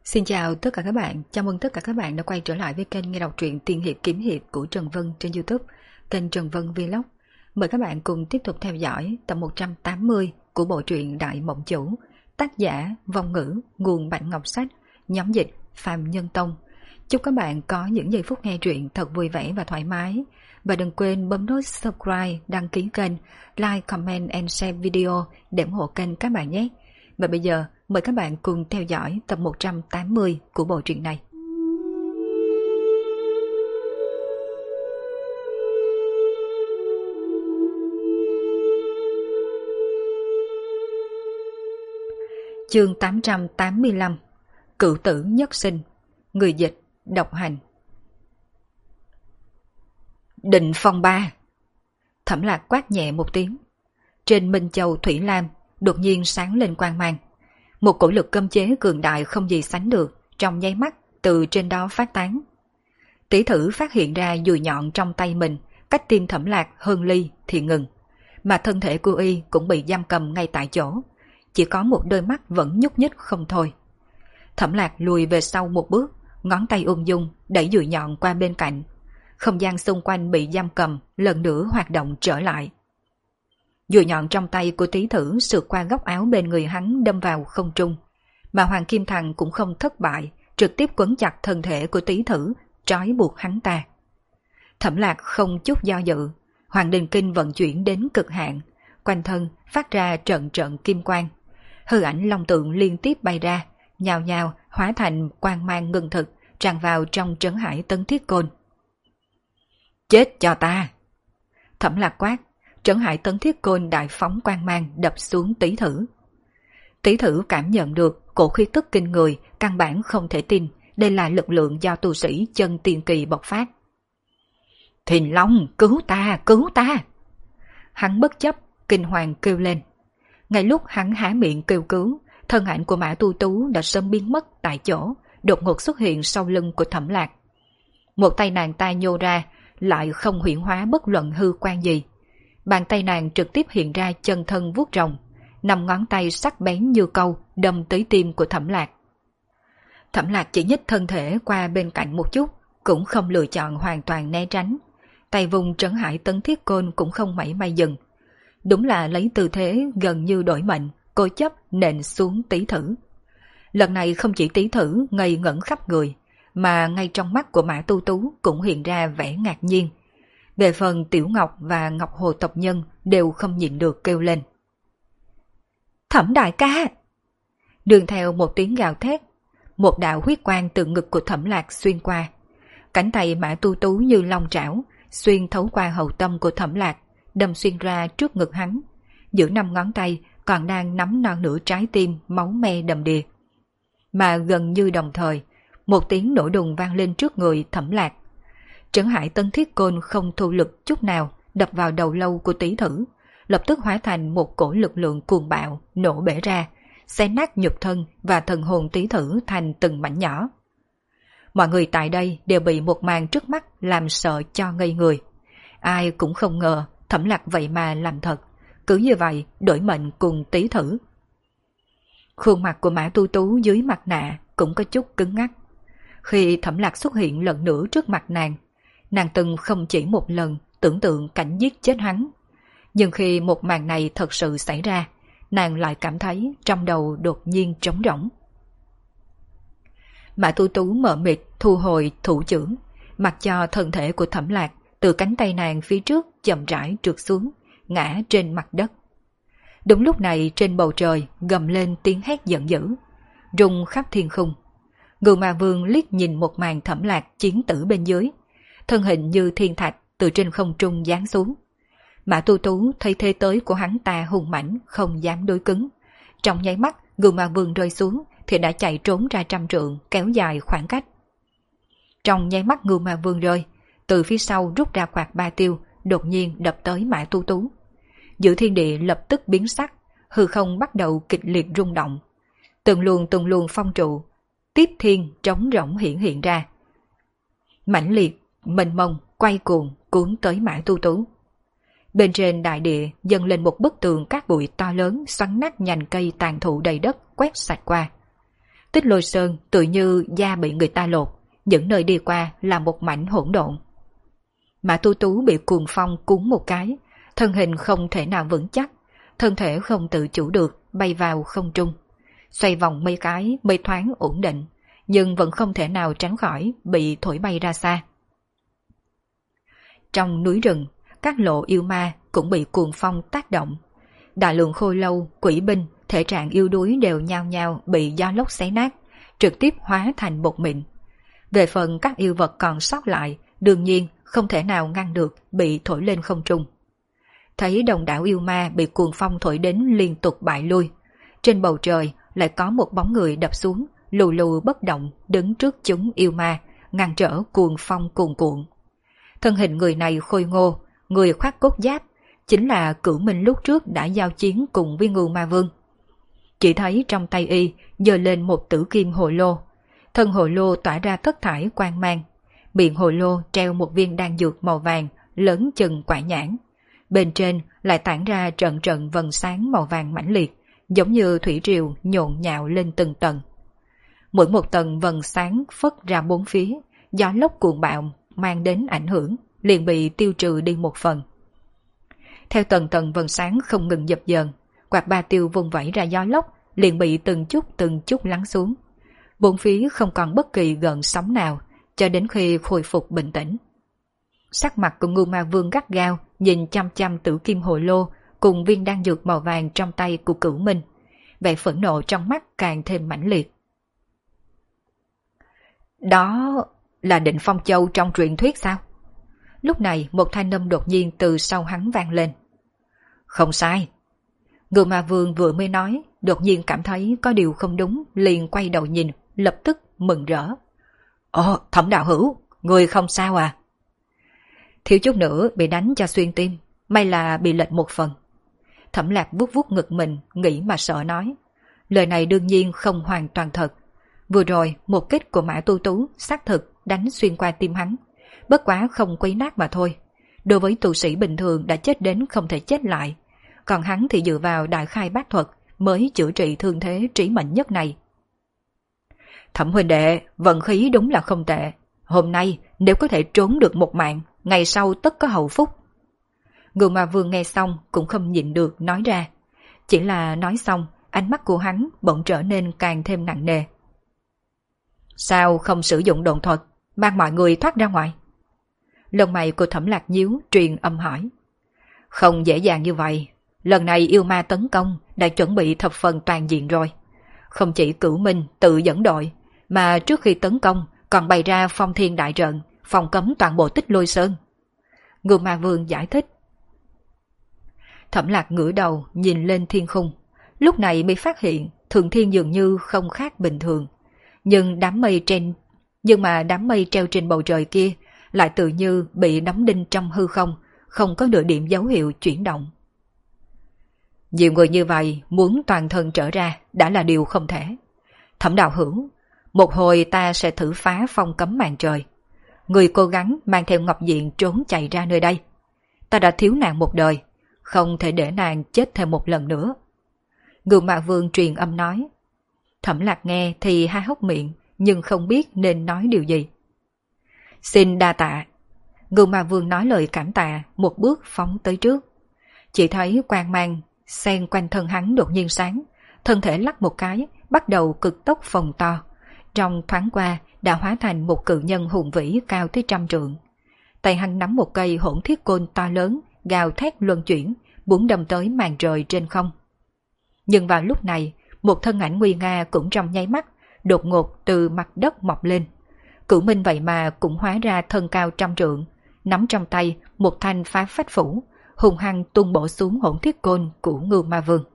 Xin chào tất cả các bạn, chào mừng tất cả các bạn đã quay trở lại với kênh nghe đọc truyện Tiên Hiệp Kiếm Hiệp của Trần Vân trên YouTube, kênh Trần Vân Vlog. Mời các bạn cùng tiếp tục theo dõi tập 180 của bộ truyện Đại Mộng Chủ, tác giả Vong Ngữ, nguồn Bạch Ngọc Sách, nhóm dịch Phạm Nhân Tông. Chúc các bạn có những giây phút nghe truyện thật vui vẻ và thoải mái. Và đừng quên bấm nút subscribe, đăng ký kênh, like, comment and share video để ủng hộ kênh các bạn nhé. Và bây giờ, mời các bạn cùng theo dõi tập 180 của bộ truyện này. Chương 885 Cửu tử nhất sinh. Người dịch Độc Hành. Định phong ba. Thẩm Lạc quát nhẹ một tiếng. Trên Minh Châu Thủy Lam đột nhiên sáng lên quang mang. Một cổ lực cấm chế cường đại không gì sánh được trong nháy mắt từ trên đó phát tán. Tỷ thử phát hiện ra dùi nhọn trong tay mình, cách tim Thẩm Lạc hơn ly thì ngừng, mà thân thể của y cũng bị giam cầm ngay tại chỗ, chỉ có một đôi mắt vẫn nhúc nhích không thôi. Thẩm Lạc lùi về sau một bước, ngón tay ung dung đẩy dùi nhọn qua bên cạnh. Không gian xung quanh bị giam cầm lần nữa hoạt động trở lại. Dùi nhọn trong tay của Tý Thử sượt qua góc áo bên người hắn đâm vào không trung, mà Hoàng Kim Thằng cũng không thất bại, trực tiếp quấn chặt thân thể của Tý Thử, trói buộc hắn ta. Thẩm Lạc không chút do dự, Hoàng Đình Kinh vận chuyển đến cực hạn, quanh thân phát ra trận trận kim quang, hư ảnh long tượng liên tiếp bay ra, nhào nhào hóa thành quang mang ngưng thực, tràn vào trong trấn hải Tấn Thiết Côn. Chết cho ta! Thẩm Lạc quát. Trấn hải Tấn Thiết Côn đại phóng quang mang đập xuống Tý Thử. Tý Thử cảm nhận được cổ khí tức kinh người, căn bản không thể tin đây là lực lượng do tu sĩ chân tiên kỳ bộc phát. Thìn Long, cứu ta, cứu ta! Hắn bất chấp, kinh hoàng kêu lên. Ngay lúc hắn há miệng kêu cứu, thân ảnh của Mã Tu Tú đã sớm biến mất tại chỗ, đột ngột xuất hiện sau lưng của Thẩm Lạc. Một tay nàng ta nhô ra, lại không huyễn hóa bất luận hư quan gì. Bàn tay nàng trực tiếp hiện ra chân thân vuốt rồng, 5 ngón tay sắc bén như câu đâm tới tim của Thẩm Lạc. Thẩm Lạc chỉ nhích thân thể qua bên cạnh một chút, cũng không lựa chọn hoàn toàn né tránh. Tay vùng trấn hải Tấn Thiết Côn cũng không mảy may dừng. Đúng là lấy tư thế gần như đổi mệnh, cố chấp nện xuống Tý Thử. Lần này không chỉ Tý Thử ngây ngẩn khắp người, mà ngay trong mắt của Mã Tu Tú cũng hiện ra vẻ ngạc nhiên. Về phần Tiểu Ngọc và Ngọc Hồ tộc nhân đều không nhịn được kêu lên. Thẩm đại ca! Đường theo một tiếng gào thét, một đạo huyết quang từ ngực của Thẩm Lạc xuyên qua. Cánh tay Mã Tu Tú như long trảo, xuyên thấu qua hậu tâm của Thẩm Lạc, đâm xuyên ra trước ngực hắn. Giữa 5 ngón tay còn đang nắm non nửa trái tim máu me đầm đìa. Mà gần như đồng thời, một tiếng nổ đùng vang lên trước người Thẩm Lạc. Trấn hải Tấn Thiết Côn không thu lực chút nào đập vào đầu lâu của Tý Thử, lập tức hóa thành một cổ lực lượng cuồng bạo nổ bể ra, xé nát nhục thân và thần hồn Tý Thử thành từng mảnh nhỏ. Mọi người tại đây đều bị một màn trước mắt làm sợ cho ngây người. Ai cũng không ngờ Thẩm Lạc vậy mà làm thật, cứ như vậy đổi mệnh cùng Tý Thử. Khuôn mặt của Mã Tu Tú dưới mặt nạ cũng có chút cứng ngắc. Khi Thẩm Lạc xuất hiện lần nữa trước mặt nàng từng không chỉ một lần tưởng tượng cảnh giết chết hắn. Nhưng khi một màn này thật sự xảy ra, nàng lại cảm thấy trong đầu đột nhiên trống rỗng. Mã Tu Tú mờ mịt thu hồi thủ chưởng, mặc cho thân thể của Thẩm Lạc từ cánh tay nàng phía trước chậm rãi trượt xuống, ngã trên mặt đất. Đúng lúc này trên bầu trời gầm lên tiếng hét giận dữ, rung khắp thiên khung. Ngưu Ma Vương liếc nhìn một màn Thẩm Lạc chiến tử bên dưới, thân hình như thiên thạch từ trên không trung giáng xuống. Mã Tu Tú thấy thế tới của hắn ta hùng mãnh, không dám đối cứng. Trong nháy mắt, Ngưu Ma Vương rơi xuống thì đã chạy trốn ra 100 trượng, kéo dài khoảng cách. Trong nháy mắt Ngưu Ma Vương rơi, từ phía sau rút ra quạt ba tiêu, đột nhiên đập tới Mã Tu Tú. Giữa thiên địa lập tức biến sắc, hư không bắt đầu kịch liệt rung động. Từng luồng phong trụ, tiếp thiên trống rỗng hiện ra. Mãnh liệt, mênh mông, quay cuồng, cuốn tới Mã Tu Tú. Bên trên đại địa dâng lên một bức tường cát bụi to lớn xoắn nát nhành cây tàn thụ đầy đất quét sạch qua. Tích Lôi Sơn tự như da bị người ta lột, những nơi đi qua là một mảnh hỗn độn. Mã Tu Tú bị cuồng phong cuốn một cái, thân hình không thể nào vững chắc, thân thể không tự chủ được bay vào không trung. Xoay vòng mấy cái mới thoáng ổn định, nhưng vẫn không thể nào tránh khỏi bị thổi bay ra xa. Trong núi rừng, các lộ yêu ma cũng bị cuồng phong tác động. Đại lượng khôi lâu, quỷ binh, thể trạng yêu đuối đều nhao nhao bị gió lốc xé nát, trực tiếp hóa thành bột mịn. Về phần các yêu vật còn sót lại, đương nhiên không thể nào ngăn được bị thổi lên không trung. Thấy đồng đảo yêu ma bị cuồng phong thổi đến liên tục bại lui. Trên bầu trời lại có một bóng người đập xuống, lù lù bất động đứng trước chúng yêu ma, ngăn trở cuồng phong cuồn cuộn. Thân hình người này khôi ngô, người khoác cốt giáp, chính là Cửu Minh lúc trước đã giao chiến cùng với Ngưu Ma Vương. Chỉ thấy trong tay y giơ lên một tử kim hồ lô, thân hồ lô tỏa ra thất thải quang mang, miệng hồ lô treo một viên đan dược màu vàng lớn chừng quả nhãn, bên trên lại tản ra trận trận vầng sáng màu vàng mãnh liệt, giống như thủy triều nhộn nhạo lên từng tầng. Mỗi một tầng vầng sáng phất ra bốn phía, gió lốc cuồng bạo mang đến ảnh hưởng liền bị tiêu trừ đi một phần. Theo tầng tầng vầng sáng không ngừng dập dờn, quạt ba tiêu vung vẩy ra gió lốc liền bị từng chút lắng xuống. Bốn phía không còn bất kỳ gợn sóng nào cho đến khi khôi phục bình tĩnh. Sắc mặt của Ngưu Ma Vương gắt gao nhìn chăm chăm tử kim hồ lô cùng viên đan dược màu vàng trong tay của Cửu Minh, vẻ phẫn nộ trong mắt càng thêm mãnh liệt. Đó là Định Phong Châu trong truyền thuyết sao? Lúc này một thanh âm đột nhiên từ sau hắn vang lên. Không sai. Ngưu Ma Vương vừa mới nói, đột nhiên cảm thấy có điều không đúng, liền quay đầu nhìn, lập tức mừng rỡ. Ồ, Thẩm đạo hữu, người không sao à? Thiếu chút nữa bị đánh cho xuyên tim, may là bị lệch một phần. Thẩm Lạc vuốt vuốt ngực mình, nghĩ mà sợ nói. Lời này đương nhiên không hoàn toàn thật. Vừa rồi một kích của Mã Tu Tú xác thực đánh xuyên qua tim hắn, bất quá không quấy nát mà thôi. Đối với tu sĩ bình thường đã chết đến không thể chết lại, còn hắn thì dựa vào đại khai bát thuật mới chữa trị thương thế trí mệnh nhất này. Thẩm huynh đệ, vận khí đúng là không tệ. Hôm nay nếu có thể trốn được một mạng, ngày sau tất có hậu phúc. Ngưu Ma Vương nghe xong cũng không nhịn được nói ra. Chỉ là nói xong, ánh mắt của hắn bỗng trở nên càng thêm nặng nề. Sao không sử dụng độn thuật, mang mọi người thoát ra ngoài? Lông mày của Thẩm Lạc nhíu, truyền âm hỏi. Không dễ dàng như vậy. Lần này yêu ma tấn công đã chuẩn bị thập phần toàn diện rồi. Không chỉ Cửu Minh tự dẫn đội, mà trước khi tấn công còn bày ra phong thiên đại trận, phòng cấm toàn bộ Tích Lôi Sơn. Ngưu Ma Vương giải thích. Thẩm Lạc ngửa đầu nhìn lên thiên khung, lúc này mới phát hiện thượng thiên dường như không khác bình thường, nhưng đám mây treo trên bầu trời kia lại tự như bị đóng đinh trong hư không, không có nửa điểm dấu hiệu chuyển động. Nhiều người như vậy muốn toàn thân trở ra đã là điều không thể. Thẩm đạo hữu, một hồi ta sẽ thử phá phong cấm màn trời. Người cố gắng mang theo Ngọc Diện trốn chạy ra nơi đây. Ta đã thiếu nàng một đời, không thể để nàng chết thêm một lần nữa. Ngưu Ma Vương truyền âm nói. Thẩm Lạc nghe thì há hốc miệng, nhưng không biết nên nói điều gì. Xin đa tạ. Ngưu Ma Vương nói lời cảm tạ, một bước phóng tới trước. Chỉ thấy quang mang xen quanh thân hắn đột nhiên sáng, thân thể lắc một cái, bắt đầu cực tốc phồng to. Trong thoáng qua đã hóa thành một cự nhân hùng vĩ cao tới 100 trượng. Tay hắn nắm một cây hỗn thiết côn to lớn, gào thét luân chuyển, muốn đâm tới màn trời trên không. Nhưng vào lúc này, một thân ảnh nguy nga cũng trong nháy mắt, đột ngột từ mặt đất mọc lên. Cửu Minh vậy mà cũng hóa ra thân cao 100 trượng, nắm trong tay một thanh phá phách phủ, hùng hăng tung bổ xuống hỗn thiết côn của Ngưu Ma Vương.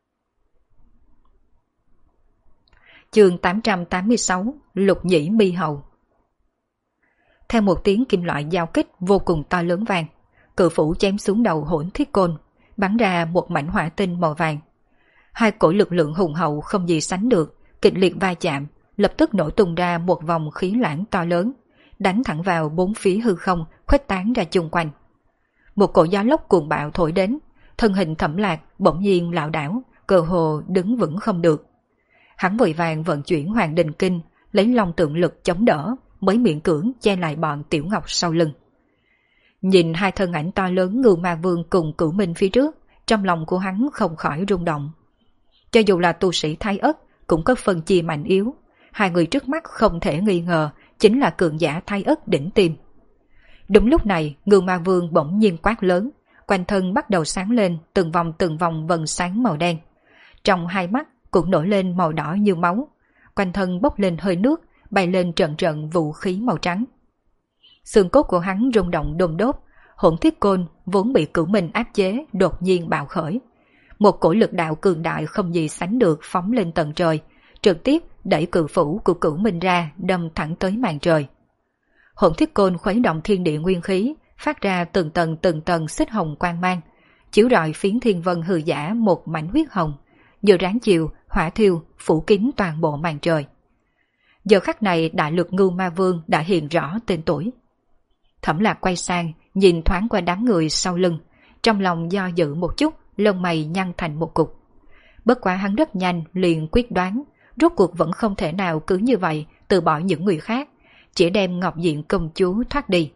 Chương 886, Lục Nhĩ Mi Hầu. Theo một tiếng kim loại giao kích vô cùng to lớn vang, cự phủ chém xuống đầu hỗn thiết côn, bắn ra một mảnh hỏa tinh màu vàng. Hai cổ lực lượng hùng hậu không gì sánh được, kịch liệt va chạm, lập tức nổ tung ra một vòng khí lãng to lớn, đánh thẳng vào bốn phía hư không, khuếch tán ra chung quanh. Một cổ gió lốc cuồng bạo thổi đến, thân hình Thẩm Lạc bỗng nhiên lảo đảo, cơ hồ đứng vững không được. Hắn vội vàng vận chuyển Hoàng Đình Kinh, lấy long tượng lực chống đỡ, mới miễn cưỡng che lại bọn Tiểu Ngọc sau lưng. Nhìn hai thân ảnh to lớn Ngưu Ma Vương cùng Cửu Minh phía trước, trong lòng của hắn không khỏi rung động. Cho dù là tu sĩ Thái Ất cũng có phân chia mạnh yếu, hai người trước mắt không thể nghi ngờ chính là cường giả Thái Ất đỉnh tiêm. Đúng lúc này, Ngưu Ma Vương bỗng nhiên quát lớn, quanh thân bắt đầu sáng lên từng vòng vầng sáng màu đen. Trong hai mắt cũng nổi lên màu đỏ như máu, quanh thân bốc lên hơi nước, bay lên trận trận vũ khí màu trắng. Xương cốt của hắn rung động đôm đốt, hỗn thiết côn vốn bị Cửu Minh áp chế đột nhiên bạo khởi. Một cổ lực đạo cường đại không gì sánh được phóng lên tận trời, trực tiếp đẩy cự phủ của Cửu Minh ra đâm thẳng tới màn trời. Hỗn thiết côn khuấy động thiên địa nguyên khí, phát ra từng tầng xích hồng quang mang, chiếu rọi phiến thiên vân hư giả một mảnh huyết hồng, như ráng chiều, hỏa thiêu, phủ kín toàn bộ màn trời. Giờ khắc này đại lực Ngưu Ma Vương đã hiện rõ tên tuổi. Thẩm Lạc quay sang, nhìn thoáng qua đám người sau lưng, trong lòng do dự một chút, lông mày nhăn thành một cục. Bất quá hắn rất nhanh liền quyết đoán, rốt cuộc vẫn không thể nào cứ như vậy từ bỏ những người khác, chỉ đem Ngọc Diện công chúa thoát đi.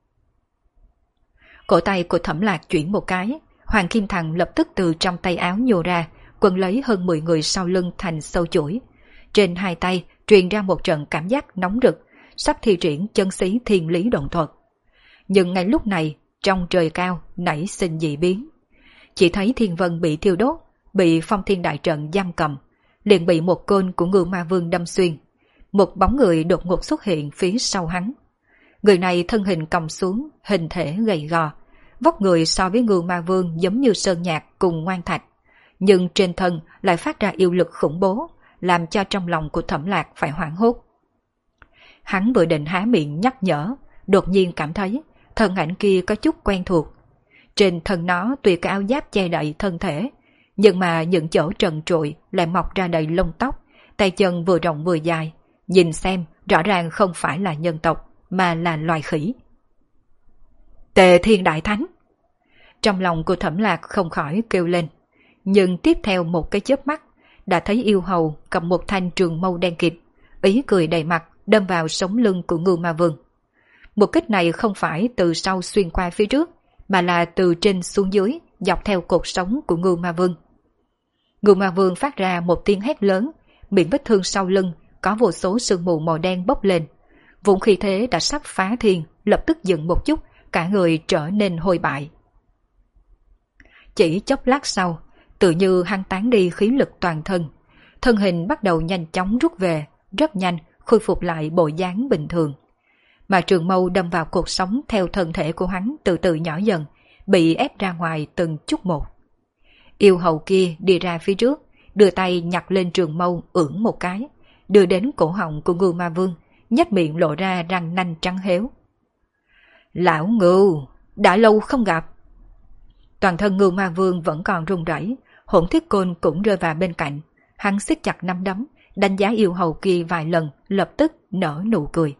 Cổ tay của Thẩm Lạc chuyển một cái, Hoàng Kim Thằng lập tức từ trong tay áo nhô ra, quần lấy hơn 10 người sau lưng thành sâu chuỗi. Trên hai tay truyền ra một trận cảm giác nóng rực, sắp thi triển chân khí thiên lý động thuật. Nhưng ngay lúc này, trong trời cao nảy sinh dị biến. Chỉ thấy thiên vân bị thiêu đốt, bị phong thiên đại trận giam cầm, liền bị một côn của Ngưu Ma Vương đâm xuyên. Một bóng người đột ngột xuất hiện phía sau hắn. Người này thân hình còng xuống, hình thể gầy gò, vóc người so với Ngưu Ma Vương giống như sơn nhạc cùng ngoan thạch, nhưng trên thân lại phát ra yêu lực khủng bố, làm cho trong lòng của Thẩm Lạc phải hoảng hốt. Hắn vừa định há miệng nhắc nhở, đột nhiên cảm thấy thân ảnh kia có chút quen thuộc. Trên thân nó tuy có áo giáp che đậy thân thể, nhưng mà những chỗ trần trụi lại mọc ra đầy lông tóc, tay chân vừa rộng vừa dài, nhìn xem rõ ràng không phải là nhân tộc mà là loài khỉ. Tề Thiên Đại Thánh! Trong lòng của Thẩm Lạc không khỏi kêu lên, nhưng tiếp theo một cái chớp mắt đã thấy yêu hầu cầm một thanh trường mâu đen kịt, ý cười đầy mặt đâm vào sống lưng của Ngưu Ma Vương. Một kích này không phải từ sau xuyên qua phía trước, mà là từ trên xuống dưới dọc theo cột sống của Ngưu Ma Vương. Ngưu Ma Vương phát ra một tiếng hét lớn, miệng vết thương sau lưng có vô số sương mù màu đen bốc lên. Vốn khí thế đã sắp phá thiên, lập tức dừng một chút, cả người trở nên hôi bại. Chỉ chốc lát sau, tự như hắn tán đi khí lực toàn thân, thân hình bắt đầu nhanh chóng rút về, rất nhanh khôi phục lại bộ dáng bình thường. Mà trường mâu đâm vào cột sống theo thân thể của hắn từ từ nhỏ dần, bị ép ra ngoài từng chút một. Yêu hầu kia đi ra phía trước, đưa tay nhặt lên trường mâu ưỡn một cái, đưa đến cổ họng của Ngưu Ma Vương, nhếch miệng lộ ra răng nanh trắng héo. Lão Ngưu, đã lâu không gặp. Toàn thân Ngưu Ma Vương vẫn còn run rẩy, hỗn thiết côn cũng rơi vào bên cạnh, hắn siết chặt nắm đấm, đánh giá yêu hầu kia vài lần, lập tức nở nụ cười.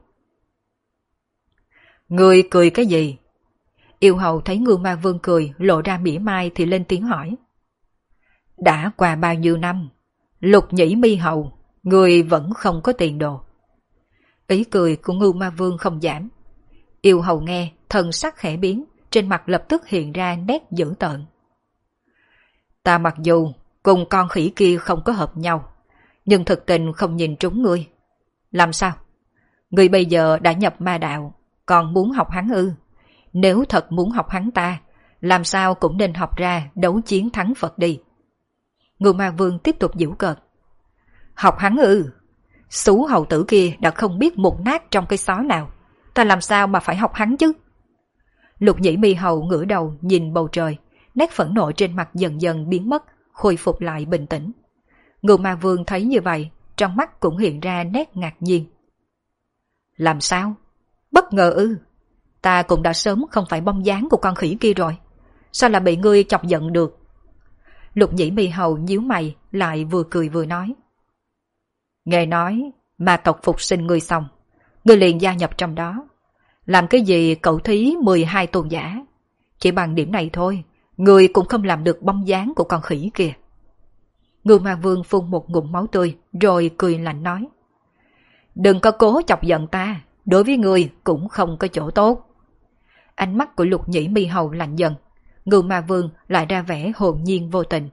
Ngươi cười cái gì? Yêu hầu thấy Ngưu Ma Vương cười lộ ra mỉa mai thì lên tiếng hỏi. Đã qua bao nhiêu năm, Lục Nhĩ Mi hầu, ngươi vẫn không có tiền đồ. Ý cười của Ngưu Ma Vương không giảm. Yêu hầu nghe, thần sắc khẽ biến, trên mặt lập tức hiện ra nét dữ tợn. Ta mặc dù cùng con khỉ kia không có hợp nhau, nhưng thực tình không nhìn trúng ngươi. Làm sao? Ngươi bây giờ đã nhập ma đạo, còn muốn học hắn ư? Nếu thật muốn học hắn ta, làm sao cũng nên học ra đấu chiến thắng Phật đi. Ngưu Ma Vương tiếp tục giễu cợt. Học hắn ư? Xú hầu tử kia đã không biết mục nát trong cây xó nào, ta làm sao mà phải học hắn chứ? Lục Nhĩ Mi hầu ngửa đầu nhìn bầu trời, nét phẫn nộ trên mặt dần dần biến mất, khôi phục lại bình tĩnh. Ngưu Ma Vương thấy như vậy, trong mắt cũng hiện ra nét ngạc nhiên. Làm sao? Bất ngờ ư? Ta cũng đã sớm không phải bông dáng của con khỉ kia rồi, sao là bị ngươi chọc giận được? Lục Nhĩ Mi hầu nhíu mày, lại vừa cười vừa nói. Nghe nói ma tộc phục sinh ngươi xong, ngươi liền gia nhập trong đó. Làm cái gì cậu thí 12 tôn giả? Chỉ bằng điểm này thôi, ngươi cũng không làm được bông dáng của con khỉ kia. Ngưu Ma Vương phun một ngụm máu tươi rồi cười lạnh nói. Đừng có cố chọc giận ta, đối với ngươi cũng không có chỗ tốt. Ánh mắt của Lục Nhĩ Mi Hầu lạnh dần, Ngưu Ma Vương lại ra vẻ hồn nhiên vô tình.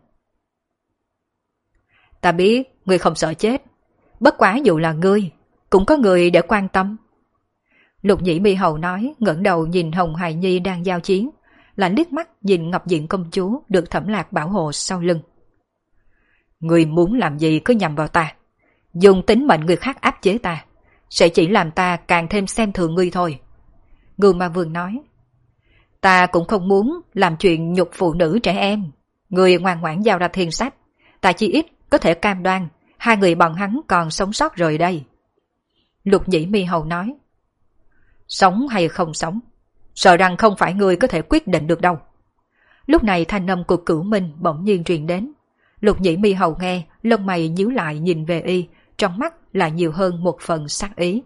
Ta biết ngươi không sợ chết, bất quá dù là ngươi, cũng có người để quan tâm. Lục Nhĩ Mi Hầu nói, ngẩng đầu nhìn Hồng Hài Nhi đang giao chiến, lại liếc mắt nhìn Ngọc Diện công chúa được Thẩm Lạc bảo hộ sau lưng. Ngươi muốn làm gì cứ nhằm vào ta, dùng tính mệnh người khác áp chế ta, sẽ chỉ làm ta càng thêm xem thường ngươi thôi. Ngưu Ma Vương nói. Ta cũng không muốn làm chuyện nhục phụ nữ trẻ em. Ngươi ngoan ngoãn giao ra thiên sách, ta chỉ ít có thể cam đoan hai người bọn hắn còn sống sót rồi đây. Lục Nhĩ Mi Hầu nói. Sống hay không sống, sợ rằng không phải ngươi có thể quyết định được đâu. Lúc này thanh âm của Cửu Minh bỗng nhiên truyền đến. Lục Nhĩ Mi Hầu nghe, lông mày nhíu lại nhìn về y, trong mắt lại nhiều hơn một phần sát ý.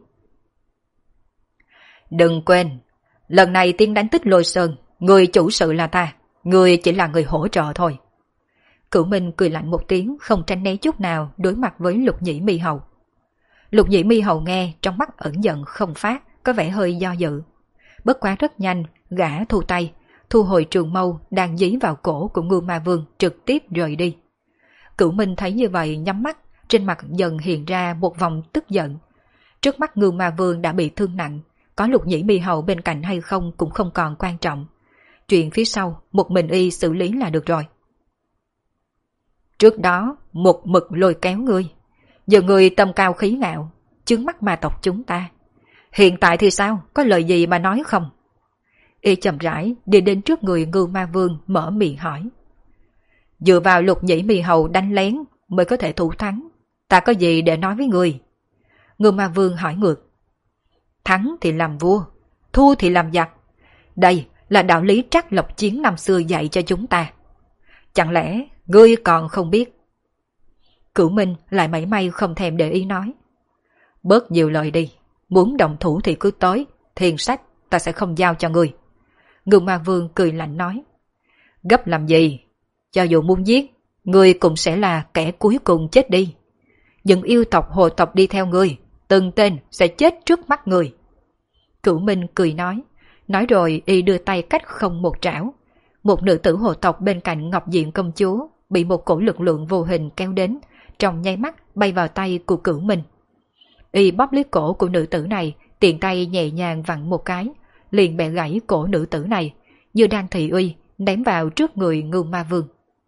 Đừng quên, lần này tiên đánh Tích Lôi Sơn, người chủ sự là ta, người chỉ là người hỗ trợ thôi. Cửu Minh cười lạnh một tiếng, không tránh né chút nào đối mặt với Lục Nhĩ Mi Hầu. Lục Nhĩ Mi Hầu nghe, trong mắt ẩn giận không phát, có vẻ hơi do dự. Bất quá rất nhanh, gã thu tay, thu hồi trường mâu đang dí vào cổ của Ngưu Ma Vương, trực tiếp rời đi. Cửu Minh thấy như vậy nhắm mắt, trên mặt dần hiện ra một vòng tức giận. Trước mắt Ngưu Ma Vương đã bị thương nặng, có Lục Nhĩ Mi Hầu bên cạnh hay không cũng không còn quan trọng. Chuyện phía sau, một mình y xử lý là được rồi. Trước đó, một mực lôi kéo ngươi, giờ ngươi tâm cao khí ngạo, chướng mắt ma tộc chúng ta. Hiện tại thì sao, có lời gì mà nói không? Y chậm rãi đi đến trước người Ngưu Ma Vương mở miệng hỏi. Dựa vào Lục Nhĩ Mi Hầu đánh lén mới có thể thủ thắng, ta có gì để nói với ngươi? Ngưu Ma Vương hỏi ngược. Thắng thì làm vua, thua thì làm giặc. Đây là đạo lý Trác Lộc Chiến năm xưa dạy cho chúng ta. Chẳng lẽ ngươi còn không biết? Cửu Minh lại mảy may không thèm để ý nói. Bớt nhiều lời đi, muốn động thủ thì cứ tới, thiên sách ta sẽ không giao cho ngươi. Ngưu Ma Vương cười lạnh nói. Gấp làm gì? Cho dù muốn giết, ngươi cũng sẽ là kẻ cuối cùng chết đi. Những yêu tộc hồ tộc đi theo ngươi, từng tên sẽ chết trước mắt ngươi. Cửu Minh cười nói rồi y đưa tay cách không một trảo. Một nữ tử hồ tộc bên cạnh Ngọc Diện công chúa bị một cổ lực lượng vô hình kéo đến, trong nháy mắt bay vào tay của Cửu Minh. Y bóp lấy cổ của nữ tử này, tiện tay nhẹ nhàng vặn một cái, liền bẻ gãy cổ nữ tử này, như đang thị uy, ném vào trước người Ngưu Ma Vương.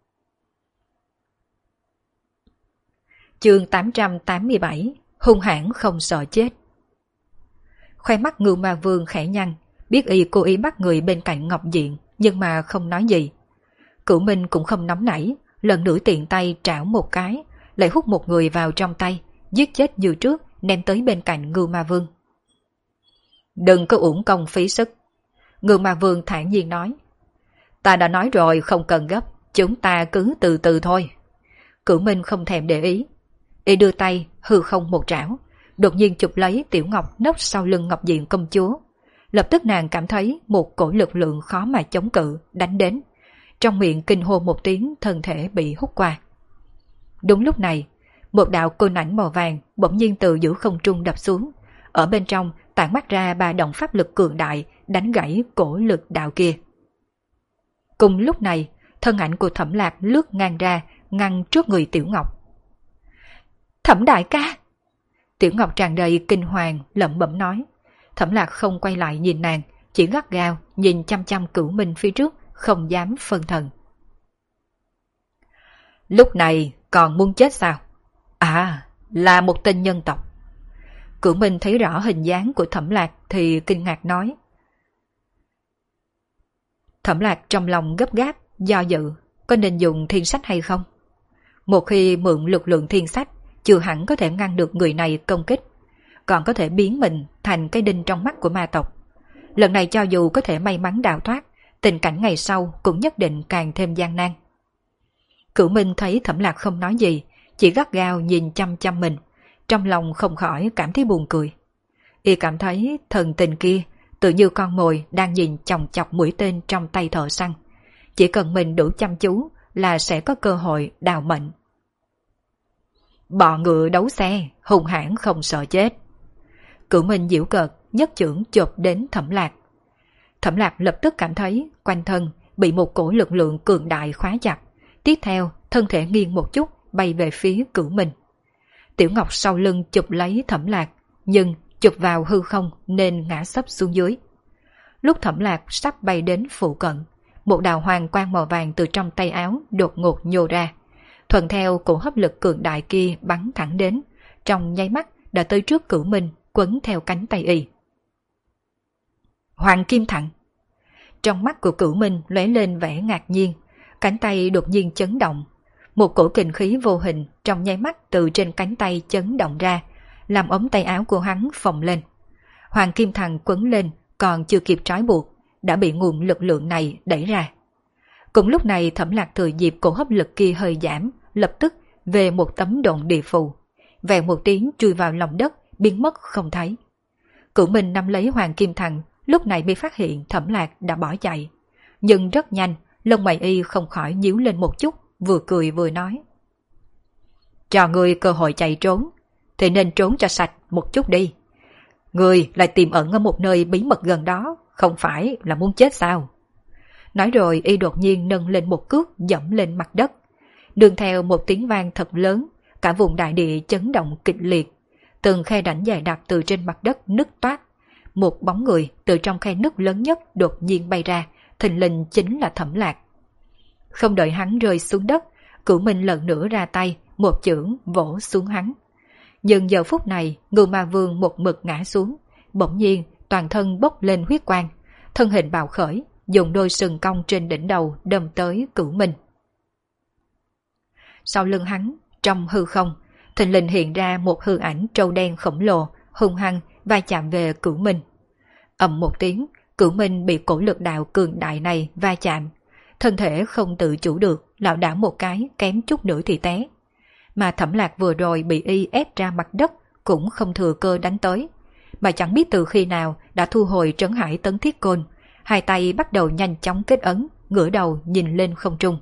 Chương 887, hung hãn không sợ chết. Khoe mắt Ngưu Ma Vương khẽ nhăn, biết y cố ý bắt người bên cạnh Ngọc Diện, nhưng mà không nói gì. Cửu Minh cũng không nóng nảy, lần nữa tiện tay trảo một cái, lại hút một người vào trong tay, giết chết như trước, ném tới bên cạnh Ngưu Ma Vương. Đừng có uổng công phí sức. Ngưu Ma Vương thản nhiên nói. Ta đã nói rồi không cần gấp, chúng ta cứ từ từ thôi. Cửu Minh không thèm để ý. Y đưa tay hư không một trảo, đột nhiên chụp lấy Tiểu Ngọc nấp sau lưng Ngọc Diện công chúa. Lập tức nàng cảm thấy một cổ lực lượng khó mà chống cự đánh đến. Trong miệng kinh hô một tiếng, thân thể bị hút qua. Đúng lúc này, một đạo côn ảnh màu vàng bỗng nhiên từ giữa không trung đập xuống. Ở bên trong tản mắt ra ba động pháp lực cường đại, đánh gãy cổ lực đạo kia. Cùng lúc này, thân ảnh của Thẩm Lạc lướt ngang ra, ngăn trước người Tiểu Ngọc. Thẩm đại ca! Tiểu Ngọc tràn đầy kinh hoàng, lẩm bẩm nói. Thẩm Lạc không quay lại nhìn nàng, chỉ gắt gao nhìn chăm chăm Cửu Minh phía trước, không dám phân thần. Lúc này còn muốn chết sao? À, là một tên nhân tộc. Cửu Minh thấy rõ hình dáng của Thẩm Lạc thì kinh ngạc nói. Thẩm Lạc trong lòng gấp gáp, do dự, có nên dùng thiên sách hay không? Một khi mượn lực lượng thiên sách, chưa hẳn có thể ngăn được người này công kích, còn có thể biến mình thành cái đinh trong mắt của ma tộc. Lần này cho dù có thể may mắn đào thoát, tình cảnh ngày sau cũng nhất định càng thêm gian nan. Cửu Minh thấy Thẩm Lạc không nói gì, chỉ gắt gao nhìn chăm chăm mình, trong lòng không khỏi cảm thấy buồn cười. Y cảm thấy thần tình kia tự như con mồi đang nhìn chòng chọc mũi tên trong tay thợ săn. Chỉ cần mình đủ chăm chú là sẽ có cơ hội đào mệnh. Bọ ngựa đấu xe, hung hãn không sợ chết. Cửu Minh giễu cợt, nhất chưởng chộp đến Thẩm Lạc. Thẩm Lạc lập tức cảm thấy quanh thân bị một cổ lực lượng cường đại khóa chặt. Tiếp theo, thân thể nghiêng một chút, bay về phía Cửu Minh. Tiểu Ngọc sau lưng chụp lấy Thẩm Lạc, nhưng chụp vào hư không nên ngã sấp xuống dưới. Lúc Thẩm Lạc sắp bay đến phụ cận, một đạo hoàng quang màu vàng từ trong tay áo đột ngột nhô ra. Thuận theo cổ hấp lực cường đại kia bắn thẳng đến, trong nháy mắt đã tới trước Cửu Minh, quấn theo cánh tay y. Hoàng Kim Thẳng. Trong mắt của Cửu Minh lóe lên vẻ ngạc nhiên, cánh tay đột nhiên chấn động. Một cổ kình khí vô hình trong nháy mắt từ trên cánh tay chấn động ra, làm ống tay áo của hắn phồng lên. Hoàng Kim Thẳng quấn lên, còn chưa kịp trói buộc, đã bị nguồn lực lượng này đẩy ra. Cùng lúc này Thẩm Lạc thừa dịp cổ hấp lực kia hơi giảm, lập tức về một tấm độn địa phù, vèo một tiếng chui vào lòng đất, biến mất không thấy. Cửu Minh nắm lấy Hoàng Kim Thằng, lúc này mới phát hiện Thẩm Lạc đã bỏ chạy. Nhưng rất nhanh, lông mày y không khỏi nhíu lên một chút, vừa cười vừa nói. Cho ngươi cơ hội chạy trốn, thì nên trốn cho sạch một chút đi. Ngươi lại tiềm ẩn ở một nơi bí mật gần đó, không phải là muốn chết sao? Nói rồi y đột nhiên nâng lên một cước dẫm lên mặt đất. Đường theo một tiếng vang thật lớn, cả vùng đại địa chấn động kịch liệt. Từng khe rãnh dài đặc từ trên mặt đất nứt toát. Một bóng người từ trong khe nứt lớn nhất đột nhiên bay ra, thình lình chính là Thẩm Lạc. Không đợi hắn rơi xuống đất, Cửu Minh lần nữa ra tay, một chưởng vỗ xuống hắn. Nhưng giờ phút này, Ngưu Ma Vương một mực ngã xuống, bỗng nhiên toàn thân bốc lên huyết quang, thân hình bạo khởi, dùng đôi sừng cong trên đỉnh đầu đâm tới Cửu Minh. Sau lưng hắn, trong hư không, thình lình hiện ra một hư ảnh trâu đen khổng lồ, hung hăng va chạm về Cửu Minh. Ầm một tiếng, Cửu Minh bị cổ lực đạo cường đại này va chạm, thân thể không tự chủ được, lảo đảo một cái kém chút nữa thì té. Mà Thẩm Lạc vừa rồi bị y ép ra mặt đất cũng không thừa cơ đánh tới, mà chẳng biết từ khi nào đã thu hồi trấn hải tấn thiết côn, hai tay bắt đầu nhanh chóng kết ấn, ngửa đầu nhìn lên không trung.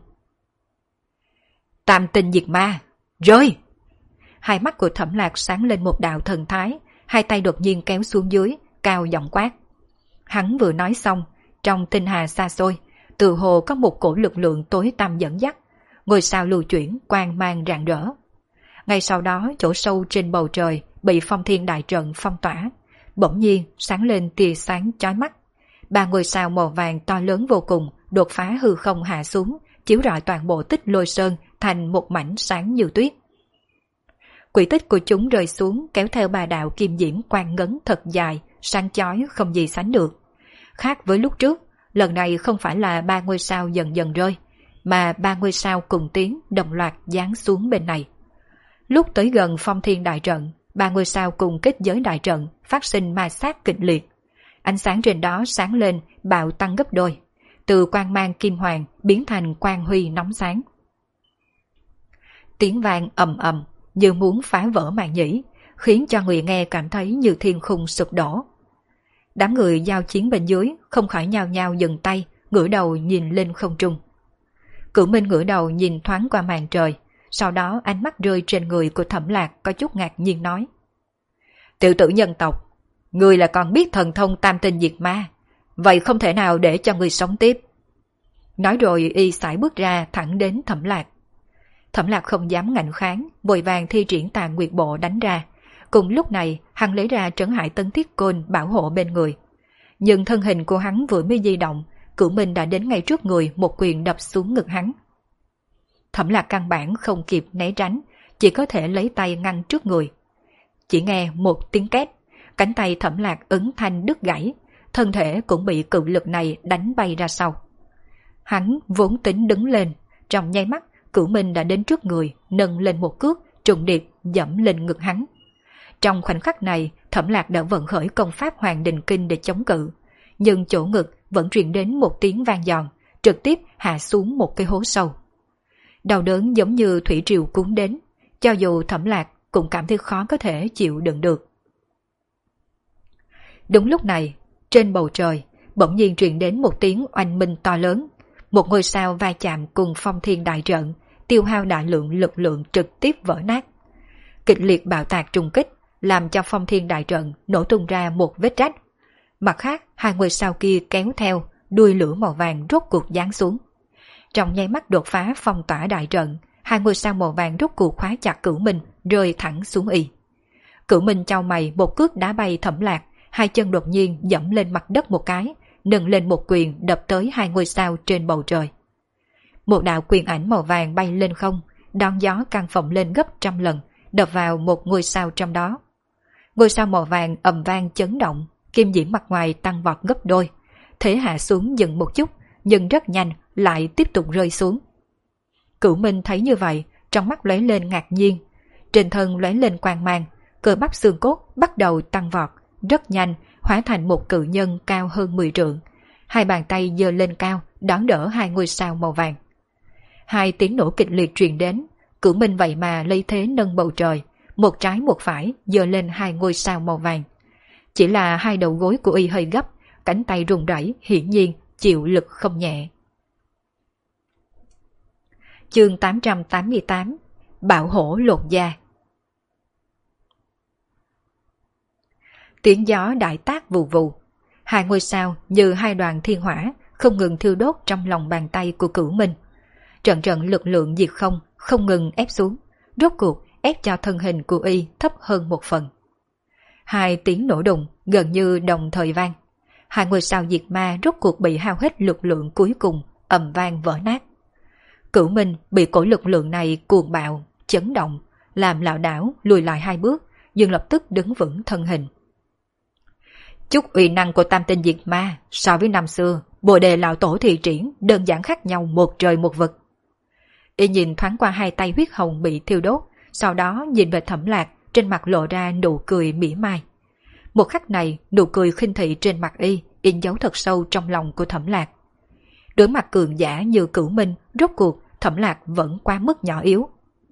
Tam tinh diệt ma, rơi! Hai mắt của Thẩm Lạc sáng lên một đạo thần thái, hai tay đột nhiên kéo xuống dưới, cao giọng quát. Hắn vừa nói xong, trong tinh hà xa xôi, từ hồ có một cổ lực lượng tối tăm dẫn dắt, ngôi sao lưu chuyển quang mang rạng rỡ. Ngay sau đó chỗ sâu trên bầu trời bị phong thiên đại trận phong tỏa, bỗng nhiên sáng lên tia sáng chói mắt. Ba ngôi sao màu vàng to lớn vô cùng đột phá hư không hạ xuống, chiếu rọi toàn bộ Tích Lôi Sơn thành một mảnh sáng như tuyết. Quỷ tích của chúng rơi xuống kéo theo ba đạo kim diễm quang ngấn thật dài, sáng chói không gì sánh được. Khác với lúc trước, lần này không phải là ba ngôi sao dần dần rơi, mà ba ngôi sao cùng tiến đồng loạt giáng xuống bên này. Lúc tới gần phong thiên đại trận, ba ngôi sao cùng kết giới đại trận phát sinh ma sát kịch liệt. Ánh sáng trên đó sáng lên bạo tăng gấp đôi, từ quang mang kim hoàng biến thành quang huy nóng sáng. Tiếng vang ầm ầm như muốn phá vỡ màn nhĩ, khiến cho người nghe cảm thấy như thiên khung sụp đổ. Đám người giao chiến bên dưới không khỏi nhao nhao dừng tay, ngửa đầu nhìn lên không trung. Cửu Minh ngửa đầu nhìn thoáng qua màn trời, sau đó ánh mắt rơi trên người của Thẩm Lạc có chút ngạc nhiên nói. Tiểu tử nhân tộc, ngươi là còn biết thần thông tam tinh diệt ma, vậy không thể nào để cho ngươi sống tiếp. Nói rồi y sải bước ra thẳng đến Thẩm Lạc. Thẩm Lạc không dám ngạnh kháng, vội vàng thi triển Tà Nguyệt Bộ đánh ra. Cùng lúc này hắn lấy ra trấn hải tấn thiết côn bảo hộ bên người. Nhưng thân hình của hắn vừa mới di động, Cửu Minh đã đến ngay trước người, một quyền đập xuống ngực hắn. Thẩm Lạc căn bản không kịp né tránh, chỉ có thể lấy tay ngăn trước người. Chỉ nghe một tiếng két, cánh tay Thẩm Lạc ấn thanh đứt gãy, thân thể cũng bị cự lực này đánh bay ra sau. Hắn vốn tính đứng lên, trong nháy mắt Cửu Minh đã đến trước người, nâng lên một cước, trùng điệp dẫm lên ngực hắn. Trong khoảnh khắc này, Thẩm Lạc đã vận khởi công pháp Hoàng Đình Kinh để chống cự, nhưng chỗ ngực vẫn truyền đến một tiếng vang giòn, trực tiếp hạ xuống một cái hố sâu. Đau đớn giống như thủy triều cuốn đến, cho dù Thẩm Lạc cũng cảm thấy khó có thể chịu đựng được. Đúng lúc này, trên bầu trời, bỗng nhiên truyền đến một tiếng oanh minh to lớn, một ngôi sao va chạm cùng phong thiên đại trận, tiêu hao đại lượng lực lượng trực tiếp vỡ nát. kịch liệt bạo tạc trùng kích, làm cho phong thiên đại trận nổ tung ra một vết rách. Mặt khác, hai ngôi sao kia kéo theo, đuôi lửa màu vàng rốt cuộc giáng xuống. Trong nháy mắt đột phá phong tỏa đại trận, hai ngôi sao màu vàng rốt cuộc khóa chặt Cửu Minh, rơi thẳng xuống y. Cửu Minh chau mày một cước đá bay Thẩm Lạc, hai chân đột nhiên dẫm lên mặt đất một cái, nâng lên một quyền đập tới hai ngôi sao trên bầu trời. Một đạo quyền ảnh màu vàng bay lên không, đón gió căng phồng lên gấp 100 lần, đập vào một ngôi sao trong đó. Ngôi sao màu vàng ầm vang chấn động, kim diễm mặt ngoài tăng vọt gấp đôi, thế hạ xuống dừng một chút, nhưng rất nhanh lại tiếp tục rơi xuống. Cửu Minh thấy như vậy, trong mắt lóe lên ngạc nhiên, trên thân lóe lên quang mang, cơ bắp xương cốt bắt đầu tăng vọt, rất nhanh hóa thành một cự nhân cao hơn 10 trượng, hai bàn tay giơ lên cao đón đỡ hai ngôi sao màu vàng. Hai tiếng nổ kịch liệt truyền đến, Cửu Minh vậy mà lấy thế nâng bầu trời, một trái một phải giơ lên hai ngôi sao màu vàng. Chỉ là hai đầu gối của y hơi gấp, cánh tay run rẩy, hiển nhiên chịu lực không nhẹ. Chương 888 Bạo hổ lột da. Tiếng gió đại tác vù vù, hai ngôi sao như hai đoàn thiên hỏa không ngừng thiêu đốt trong lòng bàn tay của Cửu Minh. Trận trận lực lượng diệt không ngừng ép xuống, rốt cuộc ép cho thân hình của y thấp hơn một phần. Hai tiếng nổ đùng gần như đồng thời vang, hai ngôi sao diệt ma rốt cuộc bị hao hết lực lượng cuối cùng, ầm vang vỡ nát. Cửu Minh bị cổ lực lượng này cuồng bạo, chấn động, làm lảo đảo lùi lại hai bước, nhưng lập tức đứng vững thân hình. Chút uy năng của tam tinh diệt ma so với năm xưa, Bồ Đề lão tổ thị triển đơn giản khác nhau một trời một vực. Y nhìn thoáng qua hai tay huyết hồng bị thiêu đốt, sau đó nhìn về Thẩm Lạc, trên mặt lộ ra nụ cười mỉa mai. Một khắc này, nụ cười khinh thị trên mặt y in dấu thật sâu trong lòng của Thẩm Lạc. Đối mặt cường giả như Cửu Minh, rốt cuộc Thẩm Lạc vẫn quá mức nhỏ yếu.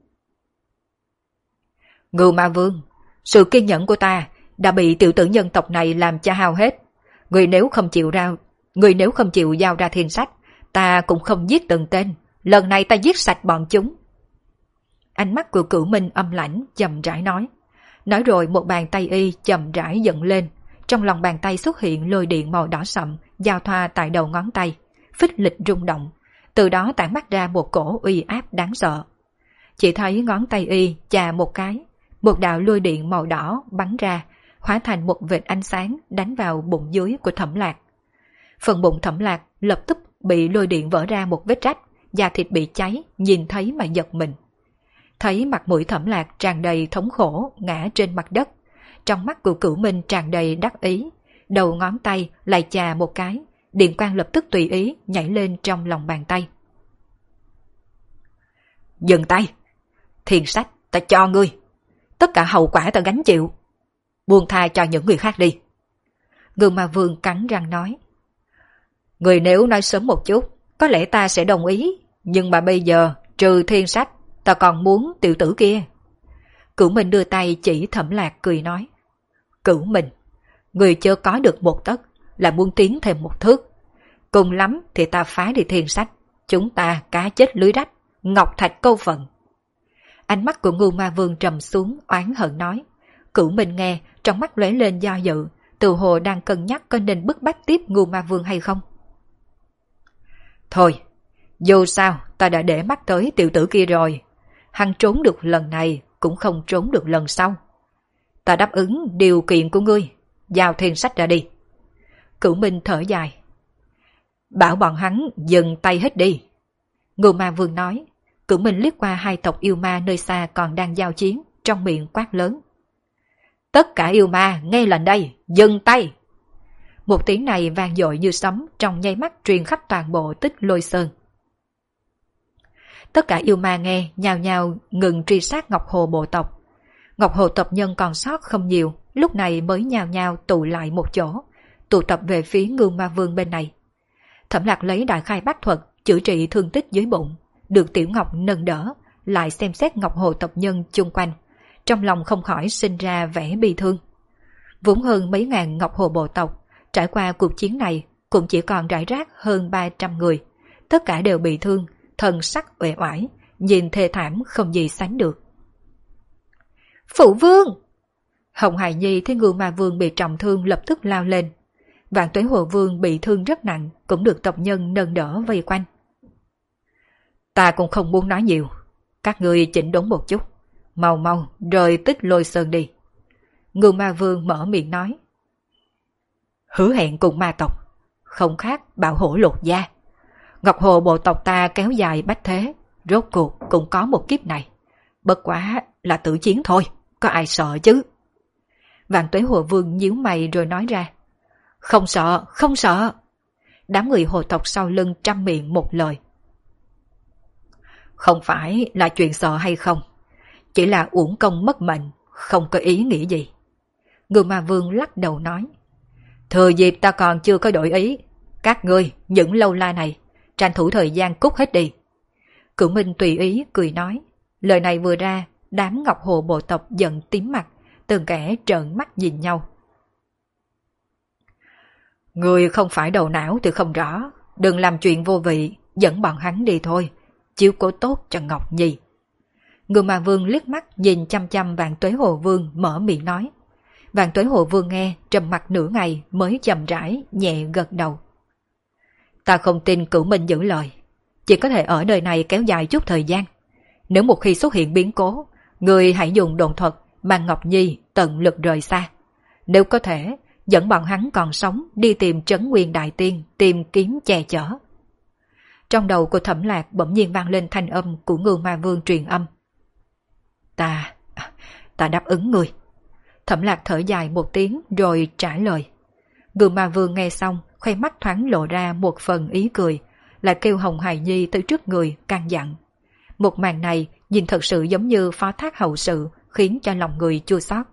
Ngưu Ma Vương, sự kiên nhẫn của ta đã bị tiểu tử nhân tộc này làm cho hao hết. Người nếu không chịu giao ra thiên sách, ta cũng không giết từng tên. Lần này ta giết sạch bọn chúng. Ánh mắt của Cửu Minh âm lãnh, chậm rãi nói. Nói rồi một bàn tay y chậm rãi dựng lên, trong lòng bàn tay xuất hiện lôi điện màu đỏ sậm, giao thoa tại đầu ngón tay, phích lịch rung động, từ đó tản mắt ra một cổ uy áp đáng sợ. Chỉ thấy ngón tay y chà một cái, một đạo lôi điện màu đỏ bắn ra, hóa thành một vệt ánh sáng đánh vào bụng dưới của Thẩm Lạc. Phần bụng Thẩm Lạc lập tức bị lôi điện vỡ ra một vết rách, da thịt bị cháy, nhìn thấy mà giật mình. Thấy mặt mũi Thẩm Lạc tràn đầy thống khổ ngã trên mặt đất, trong mắt của Cửu Minh tràn đầy đắc ý, đầu ngón tay lại chà một cái, điện quang lập tức tùy ý nhảy lên trong lòng bàn tay. Dừng tay! Thiên sách ta cho ngươi, tất cả hậu quả ta gánh chịu, buông tha cho những người khác đi. Ngưu Ma Vương cắn răng nói. Người nếu nói sớm một chút, có lẽ ta sẽ đồng ý, nhưng mà bây giờ trừ thiên sách, ta còn muốn tiểu tử kia. Cửu Minh đưa tay chỉ Thẩm Lạc cười nói. Cửu Minh, người chưa có được một tấc là muốn tiến thêm một thước. Cùng lắm thì ta phá đi thiên sách, chúng ta cá chết lưới rách, ngọc thạch câu phận. Ánh mắt của Ngưu Ma Vương trầm xuống, oán hận nói. Cửu Minh nghe, trong mắt lóe lên do dự, tự hồ đang cân nhắc có nên bức bách tiếp Ngưu Ma Vương hay không. Thôi, dù sao ta đã để mắt tới tiểu tử kia rồi, hắn trốn được lần này cũng không trốn được lần sau. Ta đáp ứng điều kiện của ngươi, giao thiên sách ra đi. Cửu Minh thở dài. Bảo bọn hắn dừng tay hết đi. Ngưu Ma Vương nói. Cửu Minh liếc qua hai tộc yêu ma nơi xa còn đang giao chiến, trong miệng quát lớn. Tất cả yêu ma nghe lệnh đây, dừng tay. Một tiếng này vang dội như sấm, trong nháy mắt truyền khắp toàn bộ Tích Lôi Sơn. Tất cả yêu ma nghe nhào nhào ngừng truy sát Ngọc Hồ bộ tộc. Ngọc Hồ tộc nhân còn sót không nhiều, lúc này mới nhào nhào tụ lại một chỗ, tụ tập về phía Ngưu Ma Vương bên này. Thẩm Lạc lấy đại khai bát thuật chữa trị thương tích dưới bụng, được Tiểu Ngọc nâng đỡ, lại xem xét Ngọc Hồ tộc nhân chung quanh, trong lòng không khỏi sinh ra vẻ bi thương. Vốn hơn mấy ngàn Ngọc Hồ bộ tộc, trải qua cuộc chiến này cũng chỉ còn rải rác hơn 300 người, tất cả đều bị thương, thân sắc uể oải, nhìn thê thảm không gì sánh được. Phụ vương! Hồng Hài Nhi thấy Ngưu Ma Vương bị trọng thương lập tức lao lên. Vạn Tuế Hồ Vương bị thương rất nặng, cũng được tộc nhân nâng đỡ vây quanh. Ta cũng không muốn nói nhiều, các ngươi chỉnh đốn một chút, mau mau rời Tích Lôi Sơn đi. Ngưu Ma Vương mở miệng nói. Hứa hẹn cùng ma tộc, không khác bảo hổ lột da. Ngọc Hồ bộ tộc ta kéo dài bách thế, rốt cuộc cũng có một kiếp này. Bất quá là tử chiến thôi, có ai sợ chứ? Vạn Tuế Hồ Vương nhíu mày rồi nói ra. Không sợ, không sợ. Đám người hồ tộc sau lưng trăm miệng một lời. Không phải là chuyện sợ hay không, chỉ là uổng công mất mệnh, không có ý nghĩa gì. Ngưu Ma Vương lắc đầu nói. Thừa dịp ta còn chưa có đổi ý, các ngươi những lâu la này tranh thủ thời gian cút hết đi. Cửu Minh tùy ý cười nói. Lời này vừa ra, đám Ngọc Hồ bộ tộc giận tím mặt, từng kẻ trợn mắt nhìn nhau. Người không phải đầu não thì không rõ, đừng làm chuyện vô vị, dẫn bọn hắn đi thôi, chiếu cố tốt cho Ngọc Nhi. Ngưu Ma Vương liếc mắt nhìn chăm chăm Vạn Tuế Hồ Vương mở miệng nói. Vạn Tuế Hồ Vương nghe trầm mặt nửa ngày mới chậm rãi nhẹ gật đầu. Ta không tin Cửu Minh giữ lời, chỉ có thể ở nơi này kéo dài chút thời gian. Nếu một khi xuất hiện biến cố, người hãy dùng đồn thuật mang Ngọc Nhi tận lực rời xa. Nếu có thể, dẫn bọn hắn còn sống đi tìm Trấn Nguyên Đại Tiên, tìm kiếm che chở. Trong đầu của Thẩm Lạc bỗng nhiên vang lên thanh âm của Ngưu Ma Vương truyền âm. Ta đáp ứng người. Thẩm Lạc thở dài một tiếng rồi trả lời. Ngưu Ma Vương nghe xong, khoe mắt thoáng lộ ra một phần ý cười, lại kêu Hồng Hài Nhi tới trước người căn dặn. Một màn này nhìn thật sự giống như phó thác hậu sự, khiến cho lòng người chua xót.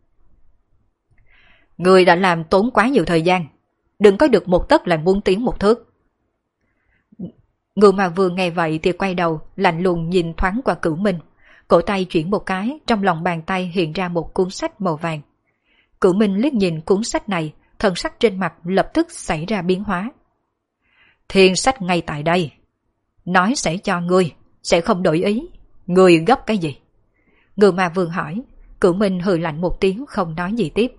Người đã làm tốn quá nhiều thời gian, đừng có được một tấc lại muốn tiến một thước. Ngưu Ma Vương nghe vậy thì quay đầu, lạnh lùng nhìn thoáng qua Cửu Minh, cổ tay chuyển một cái, trong lòng bàn tay hiện ra một cuốn sách màu vàng. Cửu Minh liếc nhìn cuốn sách này, thần sắc trên mặt lập tức xảy ra biến hóa. Thiên sách ngay tại đây, nói sẽ cho ngươi, sẽ không đổi ý, ngươi gấp cái gì? Ngưu Ma Vương hỏi. Cửu Minh hừ lạnh một tiếng không nói gì tiếp.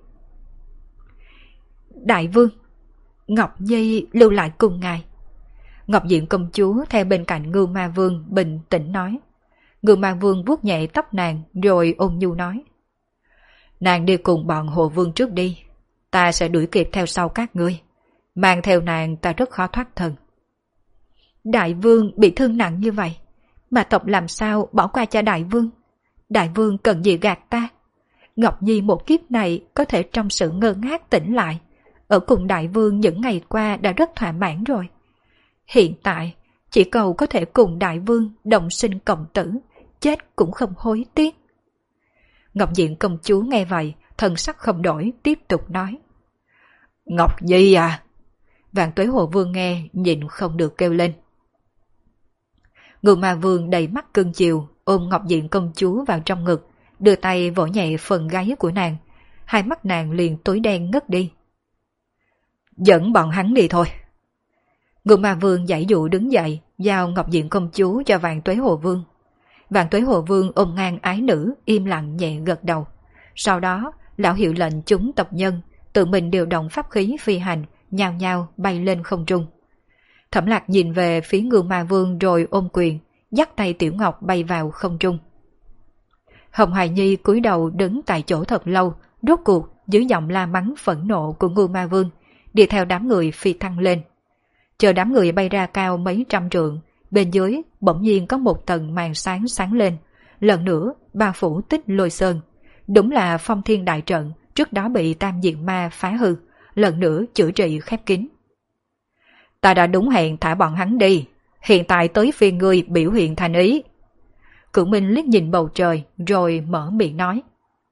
Đại vương, Ngọc Nhi lưu lại cùng ngài. Ngọc Diện công chúa theo bên cạnh Ngưu Ma Vương bình tĩnh nói. Ngưu Ma Vương vuốt nhẹ tóc nàng rồi ôn nhu nói. Nàng đi cùng bọn Hồ Vương trước đi, ta sẽ đuổi kịp theo sau các ngươi. Mang theo nàng ta rất khó thoát thân. Đại vương bị thương nặng như vậy, mà tộc làm sao bỏ qua cho đại vương? Đại vương cần gì gạt ta? Ngọc Nhi một kiếp này có thể trong sự ngơ ngác tỉnh lại, ở cùng đại vương những ngày qua đã rất thỏa mãn rồi. Hiện tại chỉ cầu có thể cùng đại vương đồng sinh cộng tử, chết cũng không hối tiếc. Ngọc Diện công chúa nghe vậy, thần sắc không đổi, tiếp tục nói. Ngọc Nhi à! Vạn Tuế Hồ Vương nghe nhịn không được kêu lên. Ngưu Ma Vương đầy mắt cưng chiều, ôm Ngọc Diện công chúa vào trong ngực, đưa tay vỗ nhẹ phần gáy của nàng, hai mắt nàng liền tối đen ngất đi. Dẫn bọn hắn đi thôi. Ngưu Ma Vương giãy dụ đứng dậy, giao Ngọc Diện công chúa cho Vạn Tuế Hồ Vương. Vạn Tuế Hồ Vương ôm ngang ái nữ, im lặng nhẹ gật đầu. Sau đó, lão hiệu lệnh chúng tộc nhân, tự mình điều động pháp khí phi hành, nhao nhao bay lên không trung. Thẩm Lạc nhìn về phía Ngưu Ma Vương rồi ôm quyền, dắt tay Tiểu Ngọc bay vào không trung. Hồng Hài Nhi cúi đầu đứng tại chỗ thật lâu, rốt cuộc dưới giọng la mắng phẫn nộ của Ngưu Ma Vương, đi theo đám người phi thăng lên. Chờ đám người bay ra cao mấy trăm trượng, bên dưới bỗng nhiên có một tầng màn sáng sáng lên, lần nữa bao phủ Tích Lôi Sơn. Đúng là Phong Thiên Đại Trận trước đó bị Tam Diện Ma phá hư, lần nữa chữa trị khép kín. Ta đã đúng hẹn thả bọn hắn đi, hiện tại tới phiên ngươi biểu hiện thành ý. Cửu Minh liếc nhìn bầu trời rồi mở miệng nói.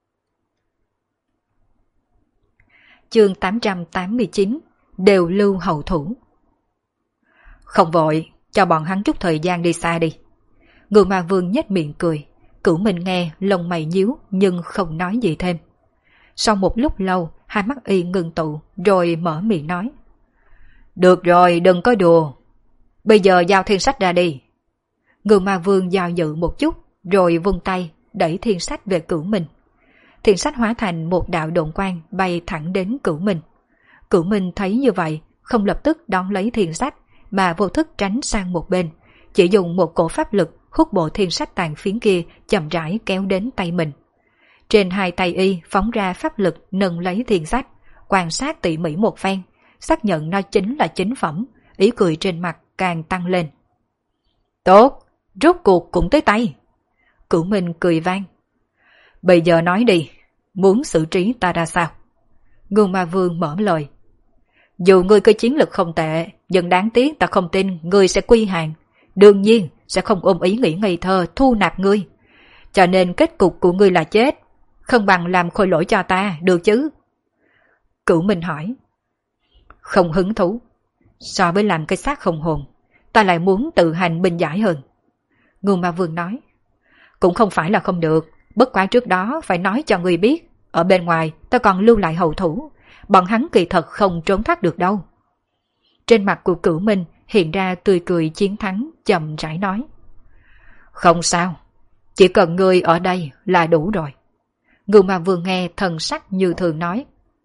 Chương 889, đều lưu hậu thủ. Không vội, cho bọn hắn chút thời gian đi xa đi. Ngưu Ma Vương nhếch miệng cười. Cửu Minh nghe lông mày nhíu nhưng không nói gì thêm. Sau một lúc lâu, hai mắt y ngừng tụ rồi mở miệng nói. Được rồi, đừng có đùa. Bây giờ giao thiên sách ra đi. Ngưu Ma Vương giao dự một chút rồi vung tay đẩy thiên sách về Cửu Minh. thiền sách hóa thành một đạo độn quang bay thẳng đến Cửu Minh. Cửu Minh thấy như vậy, không lập tức đón lấy thiền sách, mà vô thức tránh sang một bên, chỉ dùng một cổ pháp lực hút bộ thiền sách tàn phiến kia chậm rãi kéo đến tay mình. Trên hai tay y phóng ra pháp lực nâng lấy thiền sách, quan sát tỉ mỉ một phen, xác nhận nó chính là chính phẩm, ý cười trên mặt càng tăng lên. Tốt, rốt cuộc cũng tới tay. Cửu Minh cười vang. Bây giờ nói đi, muốn xử trí ta ra sao? Ngưu Ma Vương mở lời. Dù ngươi có chiến lực không tệ, nhưng đáng tiếc ta không tin ngươi sẽ quy hàng. Đương nhiên sẽ không ôm ý nghĩ ngây thơ thu nạp ngươi. Cho nên kết cục của ngươi là chết, không bằng làm khôi lỗi cho ta, được chứ? Cửu Minh hỏi. Không hứng thú. So với làm cái xác không hồn, ta lại muốn tự hành binh giải hơn. Ngưu Ma Vương nói. Cũng không phải là không được, bất quá trước đó phải nói cho ngươi biết, ở bên ngoài ta còn lưu lại hậu thủ, bọn hắn kỳ thật không trốn thoát được đâu. Trên mặt của Cửu Minh hiện ra tươi cười chiến thắng, chậm rãi nói. Không sao, chỉ cần ngươi ở đây là đủ rồi. Ngưu Ma Vương nghe thần sắc như thường nói.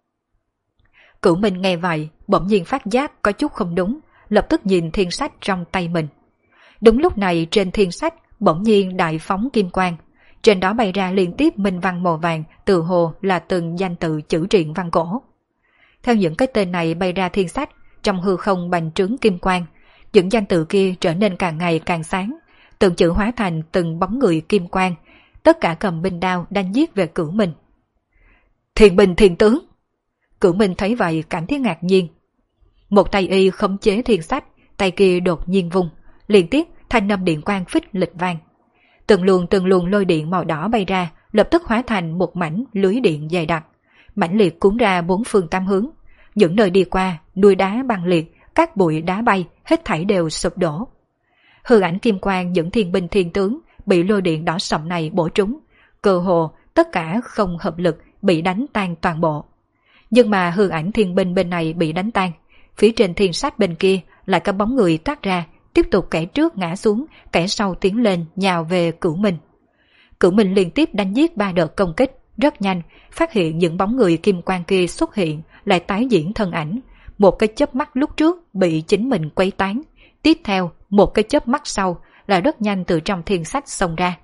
Cửu Minh nghe vậy, bỗng nhiên phát giác có chút không đúng, lập tức nhìn thiên sách trong tay mình. Đúng lúc này trên thiên sách bỗng nhiên đại phóng kim quang, trên đó bay ra liên tiếp minh văn màu vàng, từ hồ là từng danh tự chữ truyện văn cổ. Theo những cái tên này bay ra thiên sách, trong hư không bành trướng kim quang, những danh tự kia trở nên càng ngày càng sáng, từng chữ hóa thành từng bóng người kim quang, tất cả cầm binh đao đang giết về Cửu Minh. Thiên binh thiên tướng! Cửu Minh thấy vậy cảm thấy ngạc nhiên. Một tay y khống chế thiên sách, tay kia đột nhiên vung, liên tiếp thanh âm điện quang phích lịch vang. Từng luồng lôi điện màu đỏ bay ra, lập tức hóa thành một mảnh lưới điện dày đặc, mãnh liệt cuốn ra bốn phương tám hướng. Những nơi đi qua, núi đá băng liệt, các bụi đá bay, hết thảy đều sụp đổ. Hư ảnh kim quang những thiên binh thiên tướng bị lôi điện đỏ sậm này bổ trúng, cơ hồ tất cả không hợp lực bị đánh tan toàn bộ. Nhưng mà hư ảnh thiên binh bên này bị đánh tan, phía trên thiên sách bên kia lại có bóng người toát ra, tiếp tục kẻ trước ngã xuống, kẻ sau tiến lên nhào về Cửu Minh. Cửu Minh liên tiếp đánh giết 3 đợt công kích, rất nhanh phát hiện những bóng người kim quang kia xuất hiện lại tái diễn thân ảnh. Một cái chớp mắt lúc trước bị chính mình quấy tán, tiếp theo một cái chớp mắt sau là rất nhanh từ trong thiên sách xông ra.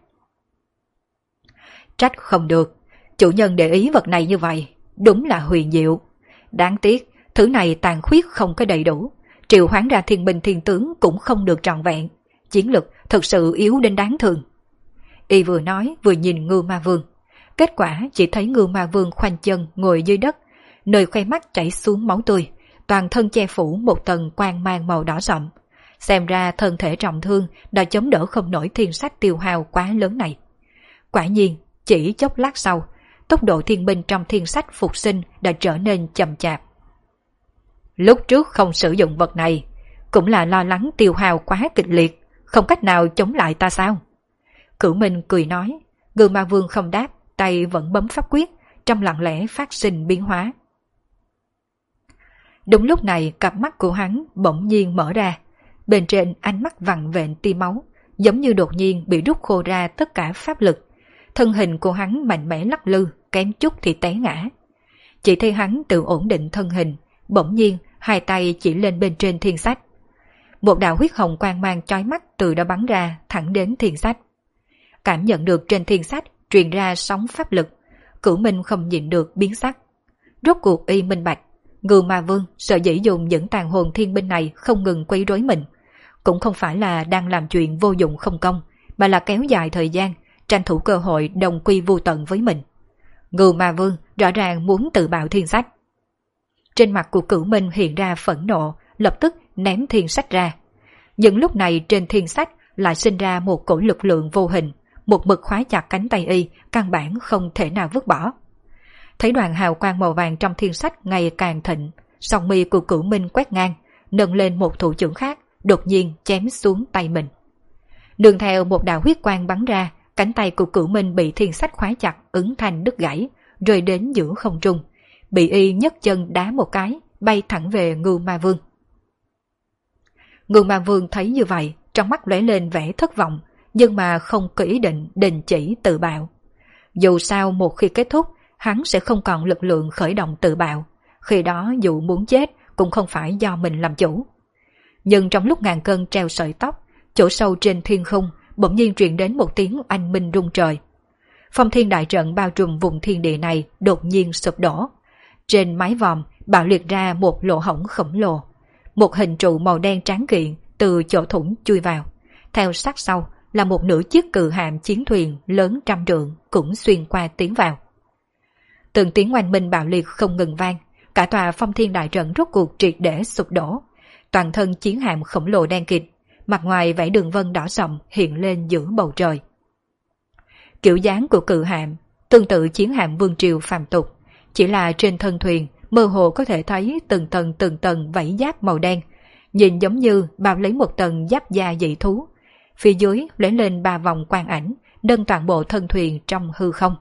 Trách không được, chủ nhân để ý vật này như vậy, đúng là huyền diệu. Đáng tiếc, thứ này tàn khuyết không có đầy đủ, triệu hoán ra thiên binh thiên tướng cũng không được trọn vẹn, chiến lực thật sự yếu đến đáng thương. Y vừa nói vừa nhìn Ngưu Ma Vương, kết quả chỉ thấy Ngưu Ma Vương khoanh chân ngồi dưới đất, nơi khoe mắt chảy xuống máu tươi, toàn thân che phủ một tầng quang mang màu đỏ sậm. Xem ra thân thể trọng thương đã chống đỡ không nổi thiên sách tiêu hao quá lớn này. Quả nhiên, chỉ chốc lát sau, tốc độ thiên binh trong thiên sách phục sinh đã trở nên chậm chạp. Lúc trước không sử dụng vật này, cũng là lo lắng tiêu hao quá kịch liệt, không cách nào chống lại ta sao? Cửu Minh cười nói, Ngưu Ma Vương không đáp, tay vẫn bấm pháp quyết, trong lặng lẽ phát sinh biến hóa. Đúng lúc này cặp mắt của hắn bỗng nhiên mở ra, bên trên ánh mắt vằn vện tia máu, giống như đột nhiên bị rút khô ra tất cả pháp lực. Thân hình của hắn mạnh mẽ lắc lư, kém chút thì té ngã. Chỉ thấy hắn tự ổn định thân hình, bỗng nhiên hai tay chỉ lên bên trên thiên sách. Một đạo huyết hồng quang mang chói mắt từ đó bắn ra thẳng đến thiên sách. Cảm nhận được trên thiên sách truyền ra sóng pháp lực, Cửu Minh không nhịn được biến sắc. Rốt cuộc y minh bạch, Ngưu Ma Vương sợ dĩ dùng những tàn hồn thiên binh này không ngừng quấy rối mình, cũng không phải là đang làm chuyện vô dụng không công, mà là kéo dài thời gian, tranh thủ cơ hội đồng quy vu tận với mình. Ngưu Ma Vương rõ ràng muốn tự bạo thiên sách. Trên mặt của Cửu Minh hiện ra phẫn nộ, lập tức ném thiên sách ra. Nhưng lúc này trên thiên sách lại sinh ra một cổ lực lượng vô hình, một mực khóa chặt cánh tay y, căn bản không thể nào vứt bỏ. Thấy đoàn hào quang màu vàng trong thiên sách ngày càng thịnh, song mi của Cửu Minh quét ngang, nâng lên một thủ trưởng khác, đột nhiên chém xuống tay mình. Đường theo một đạo huyết quang bắn ra, cánh tay của Cửu Minh bị thiên sách khóa chặt, ứng thành đứt gãy, rơi đến giữa không trung, bị y nhấc chân đá một cái, bay thẳng về Ngưu Ma Vương. Ngưu Ma Vương thấy như vậy, trong mắt lóe lên vẻ thất vọng, nhưng mà không có ý định đình chỉ tự bạo. Dù sao một khi kết thúc, hắn sẽ không còn lực lượng khởi động tự bạo. Khi đó dù muốn chết cũng không phải do mình làm chủ. Nhưng trong lúc ngàn cân treo sợi tóc, chỗ sâu trên thiên không bỗng nhiên truyền đến một tiếng oanh minh rung trời. Phong thiên đại trận bao trùm vùng thiên địa này đột nhiên sụp đổ. Trên mái vòm bạo liệt ra một lỗ hổng khổng lồ. Một hình trụ màu đen tráng kiện từ chỗ thủng chui vào. Theo sát sau là một nửa chiếc cự hạm chiến thuyền lớn 100 trượng cũng xuyên qua tiến vào. Từng tiếng oanh minh bạo liệt không ngừng vang, cả tòa phong thiên đại trận rốt cuộc triệt để sụp đổ. Toàn thân chiến hạm khổng lồ đen kịt, mặt ngoài vảy đường vân đỏ sậm hiện lên giữa bầu trời. Kiểu dáng của cự hạm tương tự chiến hạm vương triều phàm tục, chỉ là trên thân thuyền mơ hồ có thể thấy từng tầng vảy giáp màu đen, nhìn giống như bao lấy một tầng giáp da dị thú. Phía dưới lấy lên 3 vòng quang ảnh, nâng toàn bộ thân thuyền trong hư không.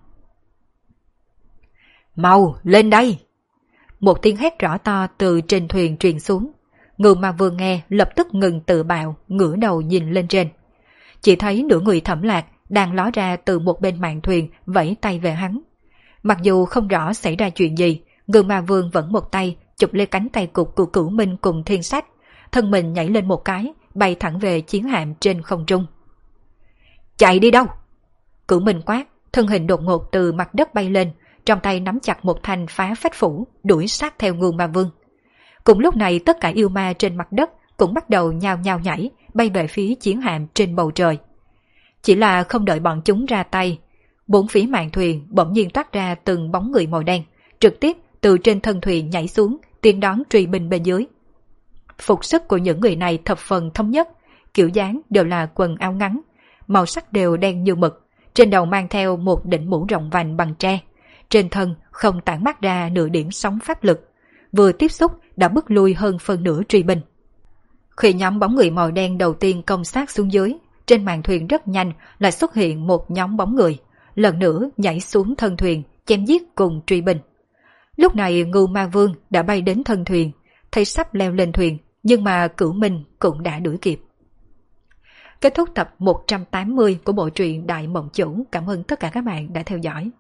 Mau, lên đây! Một tiếng hét rõ to từ trên thuyền truyền xuống. Ngưu Ma Vương nghe lập tức ngừng tự bạo, ngửa đầu nhìn lên trên. Chỉ thấy nửa người Thẩm Lạc đang ló ra từ một bên mạn thuyền vẫy tay về hắn. Mặc dù không rõ xảy ra chuyện gì, Ngưu Ma Vương vẫn một tay chụp lấy cánh tay cụt của Cửu Minh cùng Thiên Sách, thân mình nhảy lên một cái, bay thẳng về chiến hạm trên không trung. Chạy đi đâu? Cửu Minh quát, thân hình đột ngột từ mặt đất bay lên, trong tay nắm chặt một thanh phá phách phủ, đuổi sát theo Ngưu Ma Vương. Cùng lúc này tất cả yêu ma trên mặt đất cũng bắt đầu nhao nhao nhảy, bay về phía chiến hạm trên bầu trời. Chỉ là không đợi bọn chúng ra tay, bốn phía mạn thuyền bỗng nhiên toát ra từng bóng người màu đen, trực tiếp từ trên thân thuyền nhảy xuống, tiến đón truy binh bên dưới. Phục sức của những người này thập phần thống nhất, kiểu dáng đều là quần áo ngắn, màu sắc đều đen như mực, trên đầu mang theo một đỉnh mũ rộng vành bằng tre, trên thân không tản mát ra nửa điểm sóng pháp lực, vừa tiếp xúc đã bước lui hơn phân nửa truy binh. Khi nhóm bóng người màu đen đầu tiên công sát xuống dưới, trên màn thuyền rất nhanh lại xuất hiện một nhóm bóng người, lần nữa nhảy xuống thân thuyền, chém giết cùng truy binh. Lúc này Ngưu Ma Vương đã bay đến thân thuyền, thấy sắp leo lên thuyền, nhưng mà Cửu Minh cũng đã đuổi kịp. Kết thúc tập 180 của bộ truyện Đại Mộng Chủ. Cảm ơn tất cả các bạn đã theo dõi.